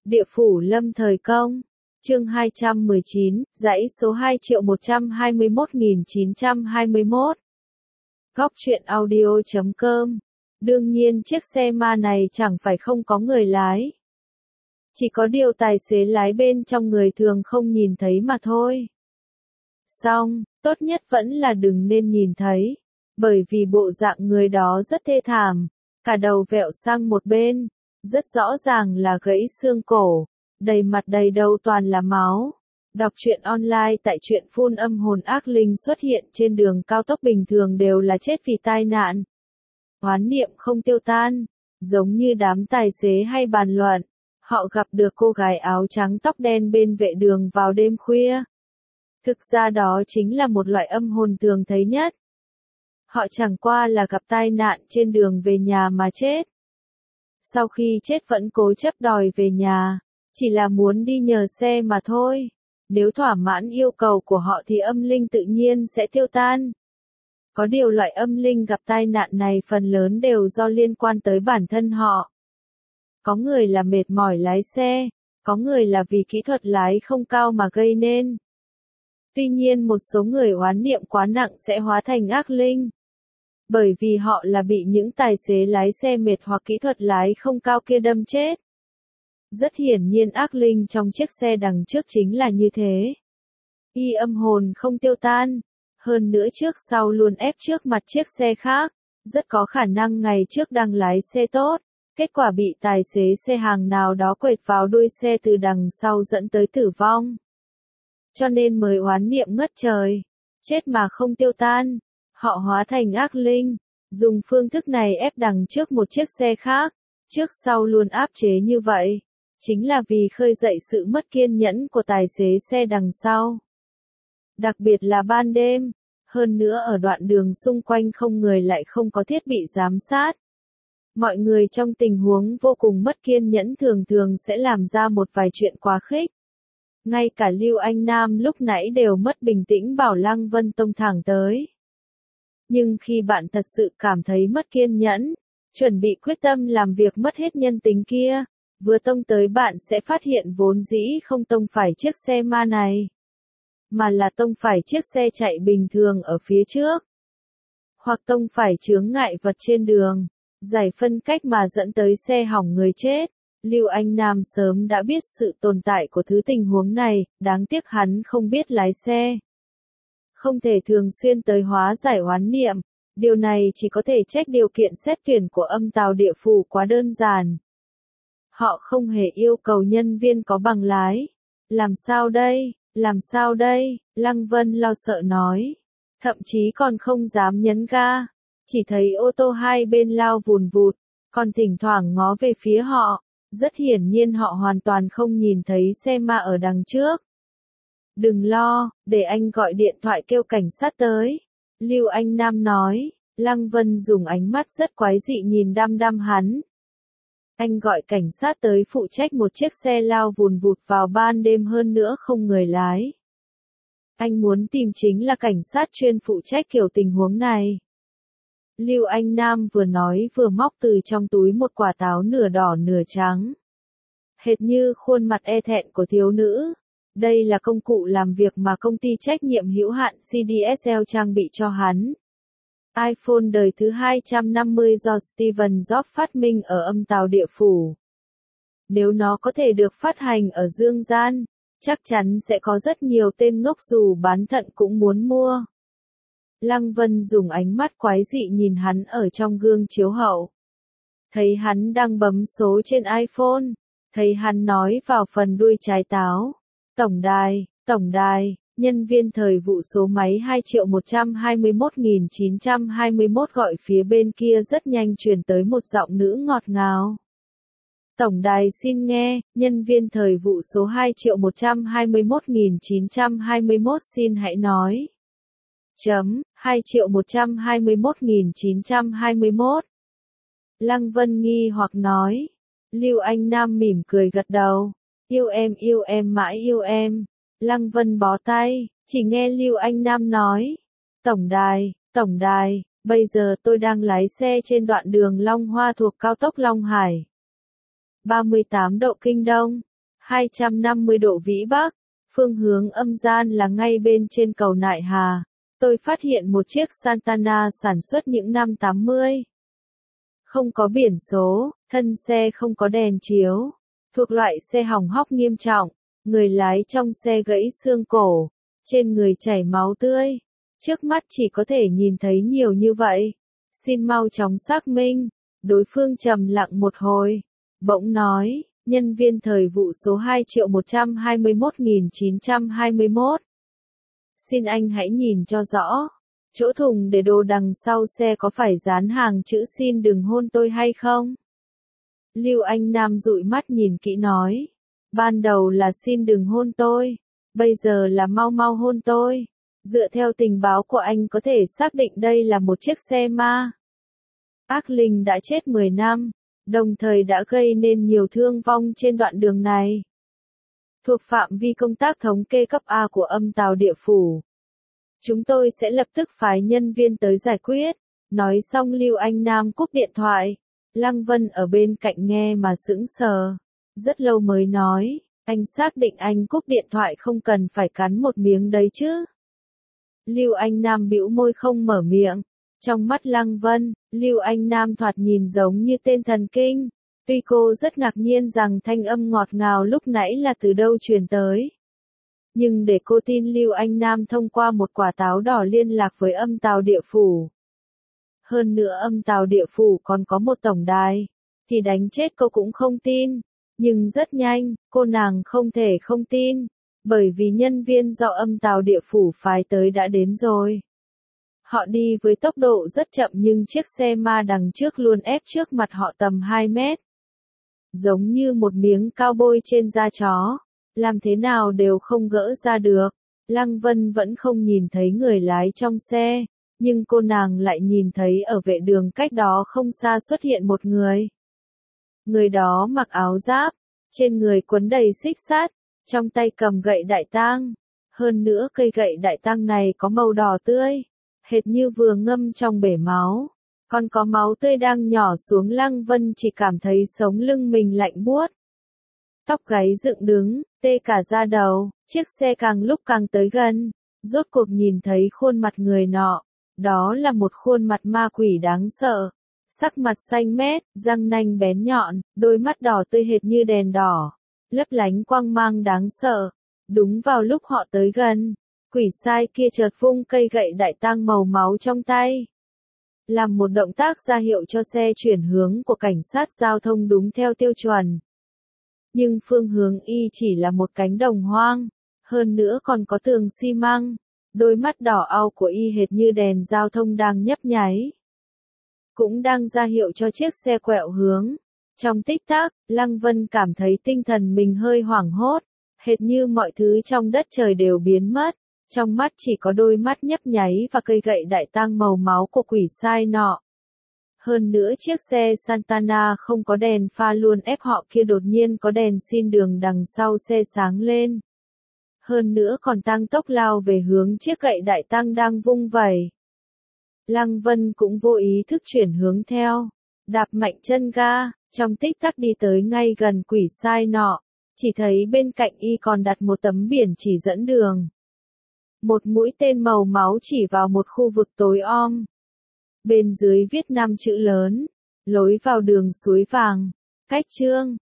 Địa phủ lâm thời công. Chương 219, dãy số 2.121.921. Góc truyện audio.com. Đương nhiên chiếc xe ma này chẳng phải không có người lái. Chỉ có điều tài xế lái bên trong người thường không nhìn thấy mà thôi. Xong, tốt nhất vẫn là đừng nên nhìn thấy. Bởi vì bộ dạng người đó rất thê thảm. Cả đầu vẹo sang một bên. Rất rõ ràng là gãy xương cổ. Đầy mặt đầy đầu toàn là máu. Đọc truyện online tại truyện phun âm hồn ác linh xuất hiện trên đường cao tốc bình thường đều là chết vì tai nạn. Oán niệm không tiêu tan. Giống như đám tài xế hay bàn luận. Họ gặp được cô gái áo trắng tóc đen bên vệ đường vào đêm khuya. Thực ra đó chính là một loại âm hồn thường thấy nhất. Họ chẳng qua là gặp tai nạn trên đường về nhà mà chết. Sau khi chết vẫn cố chấp đòi về nhà, chỉ là muốn đi nhờ xe mà thôi. Nếu thỏa mãn yêu cầu của họ thì âm linh tự nhiên sẽ tiêu tan. Có điều loại âm linh gặp tai nạn này phần lớn đều do liên quan tới bản thân họ. Có người là mệt mỏi lái xe, có người là vì kỹ thuật lái không cao mà gây nên. Tuy nhiên một số người oán niệm quá nặng sẽ hóa thành ác linh. Bởi vì họ là bị những tài xế lái xe mệt hoặc kỹ thuật lái không cao kia đâm chết. Rất hiển nhiên ác linh trong chiếc xe đằng trước chính là như thế. Y âm hồn không tiêu tan. Hơn nữa trước sau luôn ép trước mặt chiếc xe khác. Rất có khả năng ngày trước đang lái xe tốt. Kết quả bị tài xế xe hàng nào đó quệt vào đuôi xe từ đằng sau dẫn tới tử vong. Cho nên mới oán niệm ngất trời. Chết mà không tiêu tan. Họ hóa thành ác linh. Dùng phương thức này ép đằng trước một chiếc xe khác. Trước sau luôn áp chế như vậy. Chính là vì khơi dậy sự mất kiên nhẫn của tài xế xe đằng sau. Đặc biệt là ban đêm. Hơn nữa ở đoạn đường xung quanh không người lại không có thiết bị giám sát. Mọi người trong tình huống vô cùng mất kiên nhẫn thường thường sẽ làm ra một vài chuyện quá khích. Ngay cả Lưu Anh Nam lúc nãy đều mất bình tĩnh bảo Lăng Vân tông thẳng tới. Nhưng khi bạn thật sự cảm thấy mất kiên nhẫn, chuẩn bị quyết tâm làm việc mất hết nhân tính kia, vừa tông tới bạn sẽ phát hiện vốn dĩ không tông phải chiếc xe ma này, mà là tông phải chiếc xe chạy bình thường ở phía trước. Hoặc tông phải chướng ngại vật trên đường, giải phân cách mà dẫn tới xe hỏng người chết. Lưu Anh Nam sớm đã biết sự tồn tại của thứ tình huống này, đáng tiếc hắn không biết lái xe. Không thể thường xuyên tới hóa giải oán niệm, điều này chỉ có thể trách điều kiện xét tuyển của âm tào địa phủ quá đơn giản. Họ không hề yêu cầu nhân viên có bằng lái. Làm sao đây, làm sao đây, Lăng Vân lo sợ nói. Thậm chí còn không dám nhấn ga, chỉ thấy ô tô hai bên lao vùn vụt, còn thỉnh thoảng ngó về phía họ. Rất hiển nhiên họ hoàn toàn không nhìn thấy xe ma ở đằng trước. Đừng lo, để anh gọi điện thoại kêu cảnh sát tới. Lưu Anh Nam nói. Lăng Vân dùng ánh mắt rất quái dị nhìn đăm đăm hắn. Anh gọi cảnh sát tới phụ trách một chiếc xe lao vùn vụt vào ban đêm hơn nữa không người lái. Anh muốn tìm chính là cảnh sát chuyên phụ trách kiểu tình huống này. Lưu Anh Nam vừa nói vừa móc từ trong túi một quả táo nửa đỏ nửa trắng. Hệt như khuôn mặt e thẹn của thiếu nữ. Đây là công cụ làm việc mà công ty trách nhiệm hữu hạn CDSL trang bị cho hắn. iPhone đời thứ 250 do Steven Jobs phát minh ở âm tào địa phủ. Nếu nó có thể được phát hành ở dương gian, chắc chắn sẽ có rất nhiều tên ngốc dù bán thận cũng muốn mua. Lăng Vân dùng ánh mắt quái dị nhìn hắn ở trong gương chiếu hậu. Thấy hắn đang bấm số trên iPhone, thấy hắn nói vào phần đuôi trái táo. Tổng đài, nhân viên thời vụ số máy 2.121.921 gọi phía bên kia rất nhanh truyền tới một giọng nữ ngọt ngào. Tổng đài xin nghe, nhân viên thời vụ số 2.121.921 xin hãy nói. 2.121.921. Lăng Vân nghi hoặc nói. Lưu Anh Nam mỉm cười gật đầu. Yêu em mãi yêu em. Lăng Vân bó tay, chỉ nghe Lưu Anh Nam nói. Tổng đài, bây giờ tôi đang lái xe trên đoạn đường Long Hoa thuộc cao tốc Long Hải. 38 độ kinh đông, 250 độ vĩ Bắc, phương hướng âm gian là ngay bên trên cầu Nại Hà. Tôi phát hiện một chiếc Santana sản xuất những năm 80. Không có biển số, thân xe không có đèn chiếu, thuộc loại xe hỏng hóc nghiêm trọng, người lái trong xe gãy xương cổ, trên người chảy máu tươi. Trước mắt chỉ có thể nhìn thấy nhiều như vậy. Xin mau chóng xác minh. Đối phương trầm lặng một hồi, bỗng nói, nhân viên thời vụ số 2.121.921. Xin anh hãy nhìn cho rõ, chỗ thùng để đồ đằng sau xe có phải dán hàng chữ xin đừng hôn tôi hay không? Lưu Anh Nam dụi mắt nhìn kỹ nói, ban đầu là xin đừng hôn tôi, bây giờ là mau mau hôn tôi. Dựa theo tình báo của anh có thể xác định đây là một chiếc xe ma. Ác linh đã chết 10 năm, đồng thời đã gây nên nhiều thương vong trên đoạn đường này. Thuộc phạm vi công tác thống kê cấp A của âm tào địa phủ. Chúng tôi sẽ lập tức phái nhân viên tới giải quyết. Nói xong Lưu Anh Nam cúp điện thoại. Lăng Vân ở bên cạnh nghe mà sững sờ. Rất lâu mới nói, anh xác định anh cúp điện thoại không cần phải cắn một miếng đấy chứ. Lưu Anh Nam bĩu môi không mở miệng. Trong mắt Lăng Vân, Lưu Anh Nam thoạt nhìn giống như tên thần kinh. Tuy cô rất ngạc nhiên rằng thanh âm ngọt ngào lúc nãy là từ đâu truyền tới. Nhưng để cô tin Lưu Anh Nam thông qua một quả táo đỏ liên lạc với âm tào địa phủ. Hơn nữa âm tào địa phủ còn có một tổng đài, thì đánh chết cô cũng không tin. Nhưng rất nhanh, cô nàng không thể không tin, bởi vì nhân viên do âm tào địa phủ phái tới đã đến rồi. Họ đi với tốc độ rất chậm nhưng chiếc xe ma đằng trước luôn ép trước mặt họ tầm 2 mét. Giống như một miếng cao bôi trên da chó, làm thế nào đều không gỡ ra được. Lăng Vân vẫn không nhìn thấy người lái trong xe, nhưng cô nàng lại nhìn thấy ở vệ đường cách đó không xa xuất hiện một người. Người đó mặc áo giáp, trên người quấn đầy xích sắt, trong tay cầm gậy đại tang. Hơn nữa cây gậy đại tang này có màu đỏ tươi, hệt như vừa ngâm trong bể máu. Còn có máu tươi đang nhỏ xuống. Lăng Vân chỉ cảm thấy sống lưng mình lạnh buốt. Tóc gáy dựng đứng, tê cả da đầu, chiếc xe càng lúc càng tới gần. Rốt cuộc nhìn thấy khuôn mặt người nọ. Đó là một khuôn mặt ma quỷ đáng sợ. Sắc mặt xanh mét, răng nanh bén nhọn, đôi mắt đỏ tươi hệt như đèn đỏ. Lấp lánh quang mang đáng sợ. Đúng vào lúc họ tới gần, quỷ sai kia chợt vung cây gậy đại tang màu máu trong tay. Làm một động tác ra hiệu cho xe chuyển hướng của cảnh sát giao thông đúng theo tiêu chuẩn. Nhưng phương hướng y chỉ là một cánh đồng hoang, hơn nữa còn có tường xi măng. Đôi mắt đỏ au của y hệt như đèn giao thông đang nhấp nháy. Cũng đang ra hiệu cho chiếc xe quẹo hướng. Trong tích tắc, Lăng Vân cảm thấy tinh thần mình hơi hoảng hốt, hệt như mọi thứ trong đất trời đều biến mất. Trong mắt chỉ có đôi mắt nhấp nháy và cây gậy đại tang màu máu của quỷ sai nọ. Hơn nữa chiếc xe Santana không có đèn pha luôn ép họ kia đột nhiên có đèn xin đường đằng sau xe sáng lên. Hơn nữa còn tăng tốc lao về hướng chiếc gậy đại tang đang vung vẩy. Lăng Vân cũng vô ý thức chuyển hướng theo, đạp mạnh chân ga, trong tích tắc đi tới ngay gần quỷ sai nọ, chỉ thấy bên cạnh y còn đặt một tấm biển chỉ dẫn đường. Một mũi tên màu máu chỉ vào một khu vực tối om. Bên dưới viết 5 chữ lớn, lối vào đường suối vàng, cách chương.